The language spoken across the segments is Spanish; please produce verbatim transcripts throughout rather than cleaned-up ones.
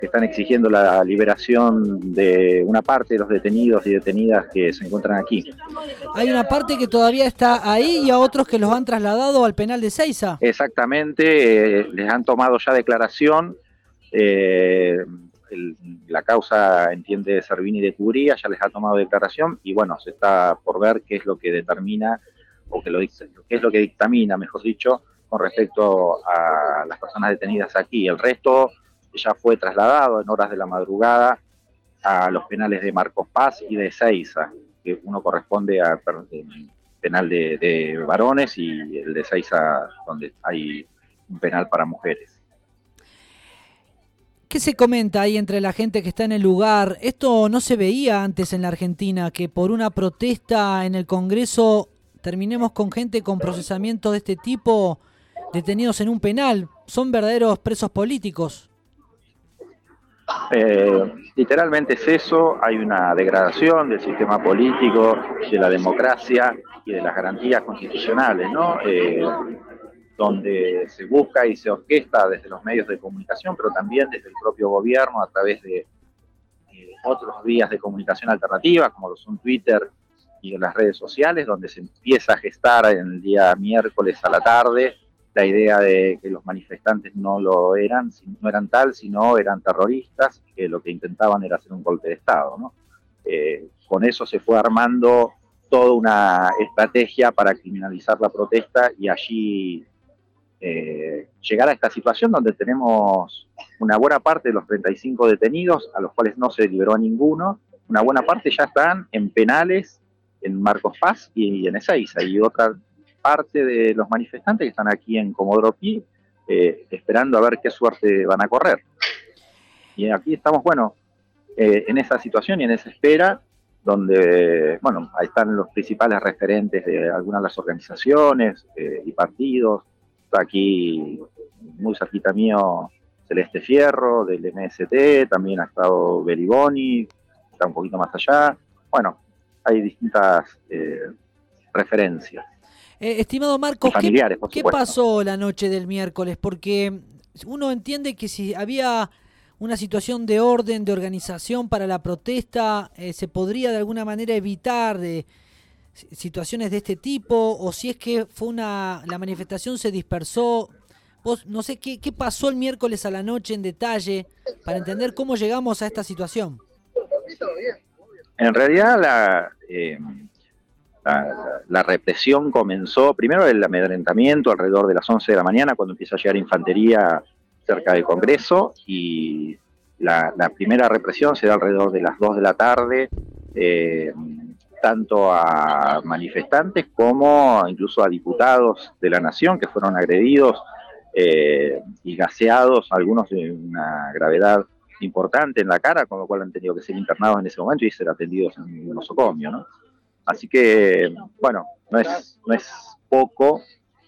que están exigiendo la liberación de una parte de los detenidos y detenidas que se encuentran aquí. Hay una parte que todavía está ahí y a otros que los han trasladado al penal de Ezeiza. Exactamente, eh, les han tomado ya declaración. Eh, el, la causa, entiende Servini de Cubría, ya les ha tomado declaración y bueno, se está por ver qué es lo que determina o que lo, qué es lo que dictamina, mejor dicho, con respecto a las personas detenidas aquí. El resto ya fue trasladado en horas de la madrugada a los penales de Marcos Paz y de Ezeiza, que uno corresponde al penal de, de varones y el de Ezeiza donde hay un penal para mujeres. ¿Qué se comenta ahí entre la gente que está en el lugar? Esto no se veía antes en la Argentina, que por una protesta en el Congreso terminemos con gente con procesamiento de este tipo detenidos en un penal. Son verdaderos presos políticos. Eh, literalmente es eso, hay una degradación del sistema político, de la democracia y de las garantías constitucionales, ¿no? Eh, donde se busca y se orquesta desde los medios de comunicación, pero también desde el propio gobierno a través de eh, otros vías de comunicación alternativas, como lo son Twitter y las redes sociales, donde se empieza a gestar en el día miércoles a la tarde la idea de que los manifestantes no lo eran, no eran tal, sino eran terroristas, que lo que intentaban era hacer un golpe de Estado, ¿no? Eh, con eso se fue armando toda una estrategia para criminalizar la protesta y allí eh, llegar a esta situación donde tenemos una buena parte de los treinta y cinco detenidos, a los cuales no se liberó a ninguno, una buena parte ya están en penales en Marcos Paz y en Ezeiza, y otra parte de los manifestantes que están aquí en Comodoro Pi, eh, esperando a ver qué suerte van a correr. Y aquí estamos, bueno, eh, en esa situación y en esa espera, donde, bueno, ahí están los principales referentes de algunas de las organizaciones eh, y partidos. Está aquí, muy cerquita mío, Celeste Fierro, del M S T, también ha estado Beriboni, está un poquito más allá. Bueno, hay distintas eh, referencias. Eh, estimado Marcos, ¿qué, ¿qué pasó la noche del miércoles? Porque uno entiende que si había una situación de orden, de organización para la protesta, eh, se podría de alguna manera evitar de situaciones de este tipo, o si es que fue una la manifestación se dispersó. Vos, no sé, ¿qué, qué pasó el miércoles a la noche en detalle para entender cómo llegamos a esta situación? En realidad la... Eh, La, la represión comenzó, primero el amedrentamiento alrededor de las once de la mañana, cuando empieza a llegar infantería cerca del Congreso, y la, la primera represión se da alrededor de las dos de la tarde, eh, tanto a manifestantes como incluso a diputados de la Nación que fueron agredidos eh, y gaseados, algunos de una gravedad importante en la cara, con lo cual han tenido que ser internados en ese momento y ser atendidos en un nosocomio, ¿no? Así que, bueno, no es, no es poco.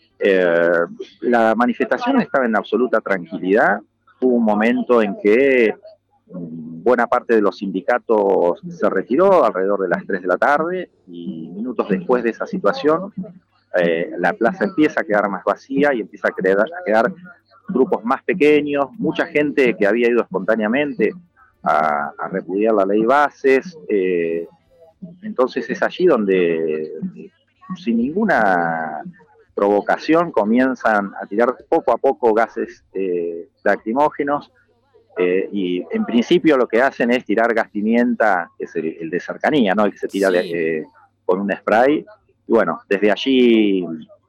Eh, la manifestación estaba en absoluta tranquilidad. Hubo un momento en que buena parte de los sindicatos se retiró alrededor de las tres de la tarde y minutos después de esa situación eh, la plaza empieza a quedar más vacía y empieza a, crear, a quedar grupos más pequeños, mucha gente que había ido espontáneamente a, a repudiar la ley Bases. Eh, Entonces es allí donde, sin ninguna provocación, comienzan a tirar poco a poco gases eh, lacrimógenos eh, y en principio lo que hacen es tirar gas pimienta, que es el, el de cercanía, ¿no? El que se tira Sí. de, eh, con un spray. Y bueno, desde allí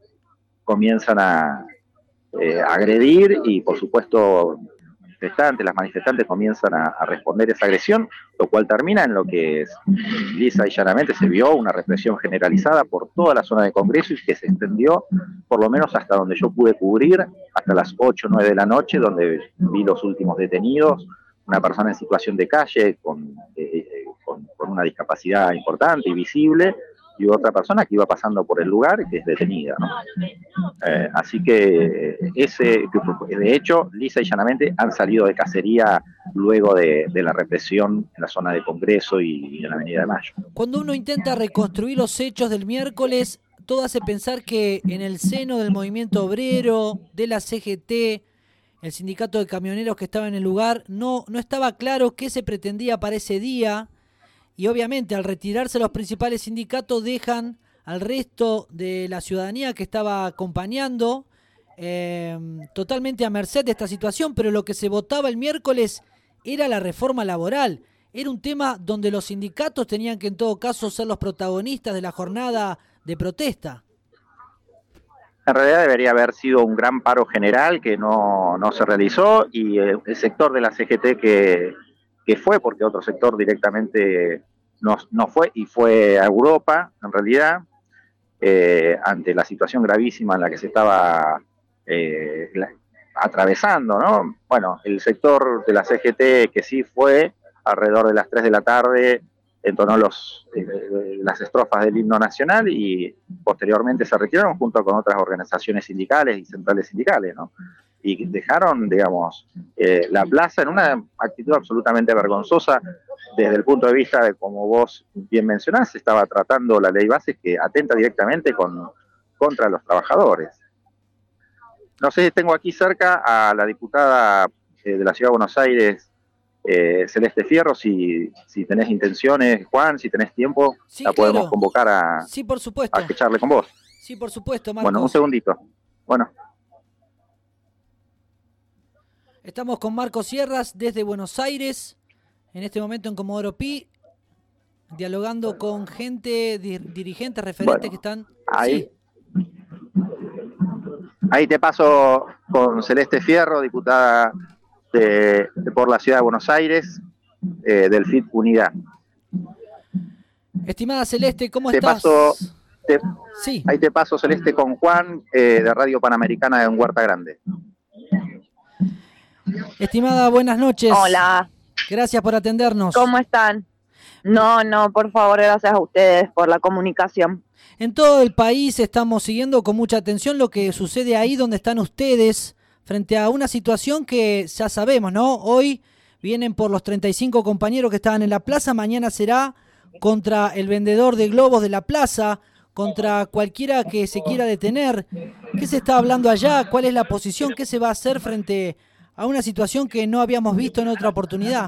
comienzan a eh, agredir y por supuesto manifestantes, las manifestantes comienzan a, a responder esa agresión, lo cual termina en lo que es, lisa y llanamente se vio una represión generalizada por toda la zona de Congreso y que se extendió por lo menos hasta donde yo pude cubrir, hasta las ocho o nueve de la noche, donde vi los últimos detenidos, una persona en situación de calle con, eh, con, con una discapacidad importante y visible, y otra persona que iba pasando por el lugar y que es detenida, ¿no? Eh, así que ese, de hecho, lisa y llanamente han salido de cacería luego de, de la represión en la zona de Congreso y, y en la Avenida de Mayo. Cuando uno intenta reconstruir los hechos del miércoles, todo hace pensar que en el seno del movimiento obrero, de la C G T, el sindicato de camioneros que estaba en el lugar, no, no estaba claro qué se pretendía para ese día, y obviamente al retirarse los principales sindicatos dejan al resto de la ciudadanía que estaba acompañando eh, totalmente a merced de esta situación, pero lo que se votaba el miércoles era la reforma laboral. Era un tema donde los sindicatos tenían que en todo caso ser los protagonistas de la jornada de protesta. En realidad debería haber sido un gran paro general que no, no se realizó, y el, el sector de la C G T que, que fue, porque otro sector directamente no, no fue, y fue a Europa, en realidad, eh, ante la situación gravísima en la que se estaba eh, la, atravesando, ¿no? Bueno, el sector de la C G T que sí fue, alrededor de las tres de la tarde, entonó los, eh, las estrofas del himno nacional y posteriormente se retiraron junto con otras organizaciones sindicales y centrales sindicales, ¿no? Y dejaron, digamos, eh, la plaza en una actitud absolutamente vergonzosa desde el punto de vista de, como vos bien mencionás, se estaba tratando la ley base que atenta directamente con, contra los trabajadores. No sé si tengo aquí cerca a la diputada eh, de la Ciudad de Buenos Aires, Eh, Celeste Fierro, si, si tenés intenciones, Juan, si tenés tiempo, sí, la podemos claro. convocar a, sí, por supuesto. a que charle con vos. Sí, por supuesto, Marcos. Bueno, un segundito. Bueno. Estamos con Marcos Sierras desde Buenos Aires, en este momento en Comodoro Pi, dialogando con gente, dir, dirigentes, referentes bueno, que están... Ahí, sí. ahí te paso con Celeste Fierro, diputada De, de por la Ciudad de Buenos Aires, eh, del F I T Unidad. Estimada Celeste, ¿cómo te estás? Paso, te, sí. Ahí te paso, Celeste, con Juan, eh, de Radio Panamericana en Huerta Grande. Estimada, buenas noches. Hola. Gracias por atendernos. ¿Cómo están? No, no, por favor, gracias a ustedes por la comunicación. En todo el país estamos siguiendo con mucha atención lo que sucede ahí donde están ustedes, frente a una situación que ya sabemos, ¿no? Hoy vienen por los treinta y cinco compañeros que estaban en la plaza, mañana será contra el vendedor de globos de la plaza, contra cualquiera que se quiera detener. ¿Qué se está hablando allá? ¿Cuál es la posición? ¿Qué se va a hacer frente a una situación que no habíamos visto en otra oportunidad?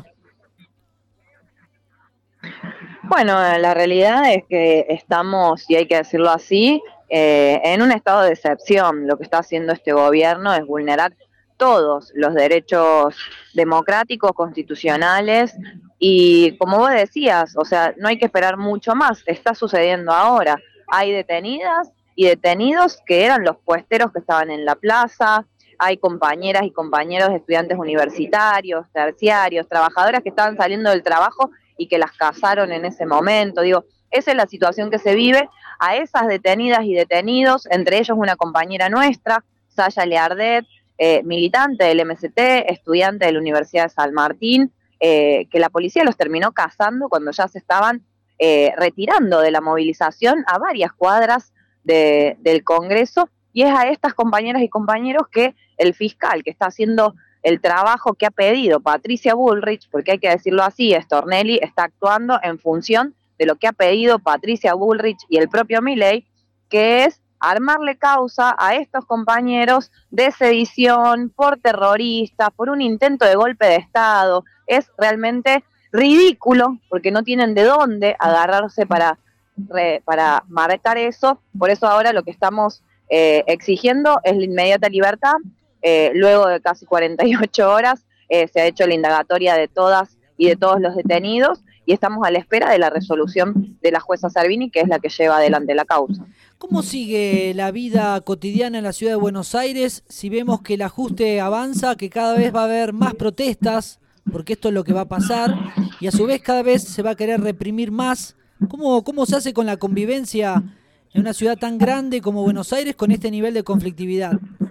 Bueno, la realidad es que estamos, y hay que decirlo así, Eh, en un estado de excepción. Lo que está haciendo este gobierno es vulnerar todos los derechos democráticos, constitucionales, y como vos decías, o sea, no hay que esperar mucho más, está sucediendo ahora. Hay detenidas y detenidos que eran los puesteros que estaban en la plaza, hay compañeras y compañeros de estudiantes universitarios, terciarios, trabajadoras que estaban saliendo del trabajo y que las casaron en ese momento. Digo, esa es la situación que se vive. A esas detenidas y detenidos, entre ellos una compañera nuestra, Saya Leardet, eh, militante del M S T, estudiante de la Universidad de San Martín, eh, que la policía los terminó cazando cuando ya se estaban eh, retirando de la movilización a varias cuadras de, del Congreso, y es a estas compañeras y compañeros que el fiscal, que está haciendo el trabajo que ha pedido Patricia Bullrich, porque hay que decirlo así, Stornelli está actuando en función de lo que ha pedido Patricia Bullrich y el propio Milei, que es armarle causa a estos compañeros de sedición, por terroristas, por un intento de golpe de Estado. Es realmente ridículo, porque no tienen de dónde agarrarse para, re, para marcar eso. Por eso ahora lo que estamos eh, exigiendo es la inmediata libertad. Eh, luego de casi cuarenta y ocho horas eh, se ha hecho la indagatoria de todas y de todos los detenidos, y estamos a la espera de la resolución de la jueza Servini, que es la que lleva adelante la causa. ¿Cómo sigue la vida cotidiana en la ciudad de Buenos Aires si vemos que el ajuste avanza, que cada vez va a haber más protestas, porque esto es lo que va a pasar, y a su vez cada vez se va a querer reprimir más? ¿Cómo, cómo se hace con la convivencia en una ciudad tan grande como Buenos Aires con este nivel de conflictividad?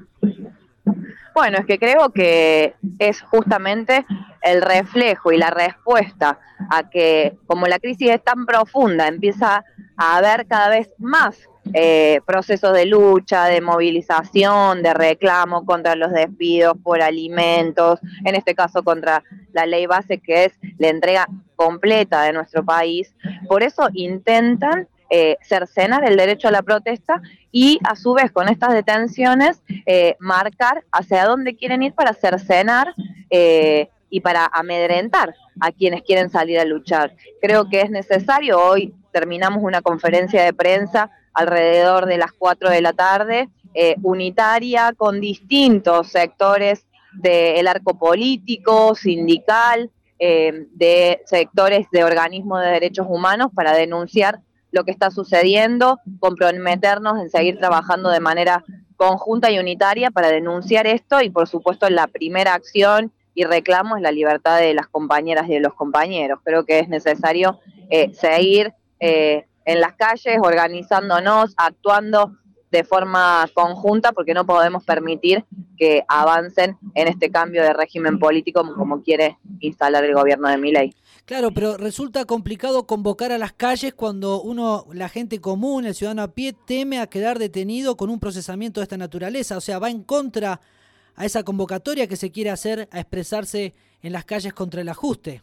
Bueno, es que creo que es justamente el reflejo y la respuesta a que, como la crisis es tan profunda, empieza a haber cada vez más eh, procesos de lucha, de movilización, de reclamo contra los despidos por alimentos, en este caso contra la ley base, que es la entrega completa de nuestro país. Por eso intentan eh, cercenar el derecho a la protesta y a su vez con estas detenciones eh, marcar hacia dónde quieren ir para cercenar eh, y para amedrentar a quienes quieren salir a luchar. Creo que es necesario, hoy terminamos una conferencia de prensa alrededor de las cuatro de la tarde, eh, unitaria, con distintos sectores del arco político, sindical, eh, de sectores de organismos de derechos humanos para denunciar lo que está sucediendo, comprometernos en seguir trabajando de manera conjunta y unitaria para denunciar esto y por supuesto la primera acción y reclamo es la libertad de las compañeras y de los compañeros. Creo que es necesario eh, seguir eh, en las calles, organizándonos, actuando de forma conjunta, porque no podemos permitir que avancen en este cambio de régimen político como quiere instalar el gobierno de Milei. Claro, pero resulta complicado convocar a las calles cuando uno, la gente común, el ciudadano a pie, teme a quedar detenido con un procesamiento de esta naturaleza. O sea, va en contra a esa convocatoria que se quiere hacer a expresarse en las calles contra el ajuste.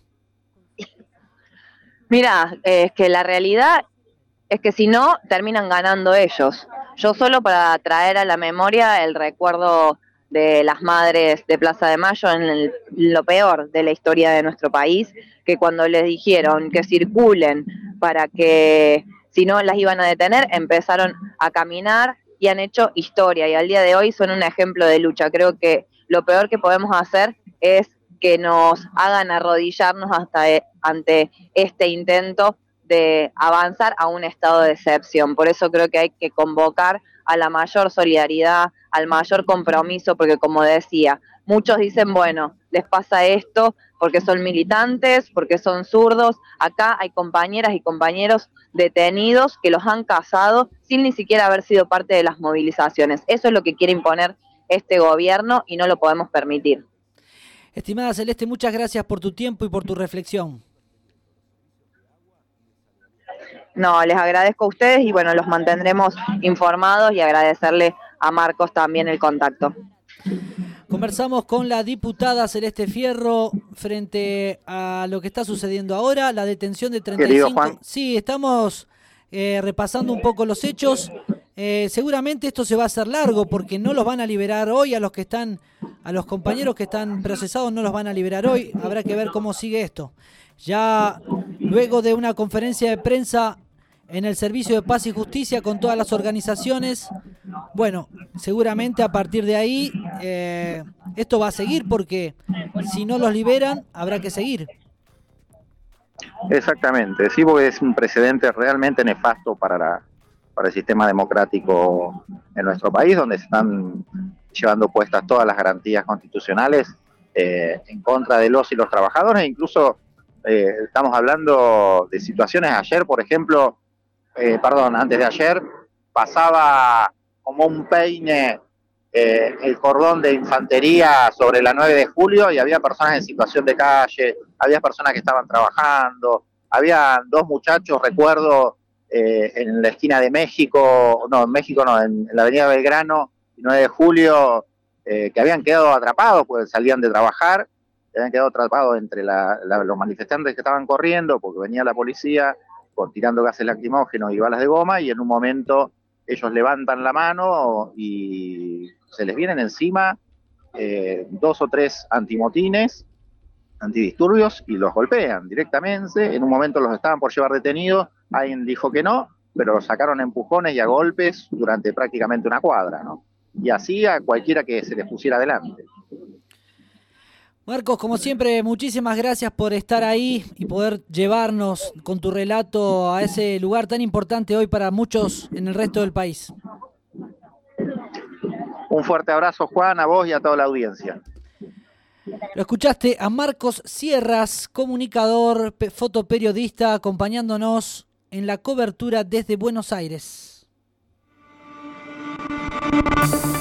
Mira, es eh, que la realidad es que si no, terminan ganando ellos. Yo solo para traer a la memoria el recuerdo de las madres de Plaza de Mayo en el, lo peor de la historia de nuestro país, que cuando les dijeron que circulen para que si no las iban a detener, empezaron a caminar y han hecho historia y al día de hoy son un ejemplo de lucha. Creo que lo peor que podemos hacer es que nos hagan arrodillarnos hasta e, ante este intento de avanzar a un estado de excepción. Por eso creo que hay que convocar a la mayor solidaridad, al mayor compromiso, porque como decía, muchos dicen, bueno, les pasa esto porque son militantes, porque son zurdos. Acá hay compañeras y compañeros detenidos que los han casado sin ni siquiera haber sido parte de las movilizaciones. Eso es lo que quiere imponer este gobierno y no lo podemos permitir. Estimada Celeste, muchas gracias por tu tiempo y por tu reflexión. No, les agradezco a ustedes y bueno, los mantendremos informados y agradecerle a Marcos también el contacto. Conversamos con la diputada Celeste Fierro frente a lo que está sucediendo ahora, la detención de treinta y cinco... Querido Juan. Sí, estamos eh, repasando un poco los hechos. Eh, seguramente esto se va a hacer largo porque no los van a liberar hoy a los que están, a los compañeros que están procesados no los van a liberar hoy. Habrá que ver cómo sigue esto. Ya luego de una conferencia de prensa en el Servicio de Paz y Justicia con todas las organizaciones, bueno, seguramente a partir de ahí eh, esto va a seguir porque si no los liberan habrá que seguir. Exactamente, sí, porque es un precedente realmente nefasto para, la, para el sistema democrático en nuestro país, donde se están llevando puestas todas las garantías constitucionales eh, en contra de los y los trabajadores. Incluso eh, estamos hablando de situaciones ayer, por ejemplo, Eh, perdón, antes de ayer, pasaba como un peine eh, el cordón de infantería sobre la nueve de julio y había personas en situación de calle, había personas que estaban trabajando, había dos muchachos, recuerdo, eh, en la esquina de México, no, en México no, en, en la avenida Belgrano, nueve de julio, eh, que habían quedado atrapados, pues salían de trabajar, habían quedado atrapados entre la, la, los manifestantes que estaban corriendo, porque venía la policía, con tirando gases lacrimógenos y balas de goma, y en un momento ellos levantan la mano y se les vienen encima eh, dos o tres antimotines, antidisturbios, y los golpean directamente. En un momento los estaban por llevar detenidos, alguien dijo que no, pero los sacaron a empujones y a golpes durante prácticamente una cuadra, ¿no? Y así a cualquiera que se les pusiera adelante. Marcos, como siempre, muchísimas gracias por estar ahí y poder llevarnos con tu relato a ese lugar tan importante hoy para muchos en el resto del país. Un fuerte abrazo, Juan, a vos y a toda la audiencia. Lo escuchaste a Marcos Sierras, comunicador, fotoperiodista, acompañándonos en la cobertura desde Buenos Aires.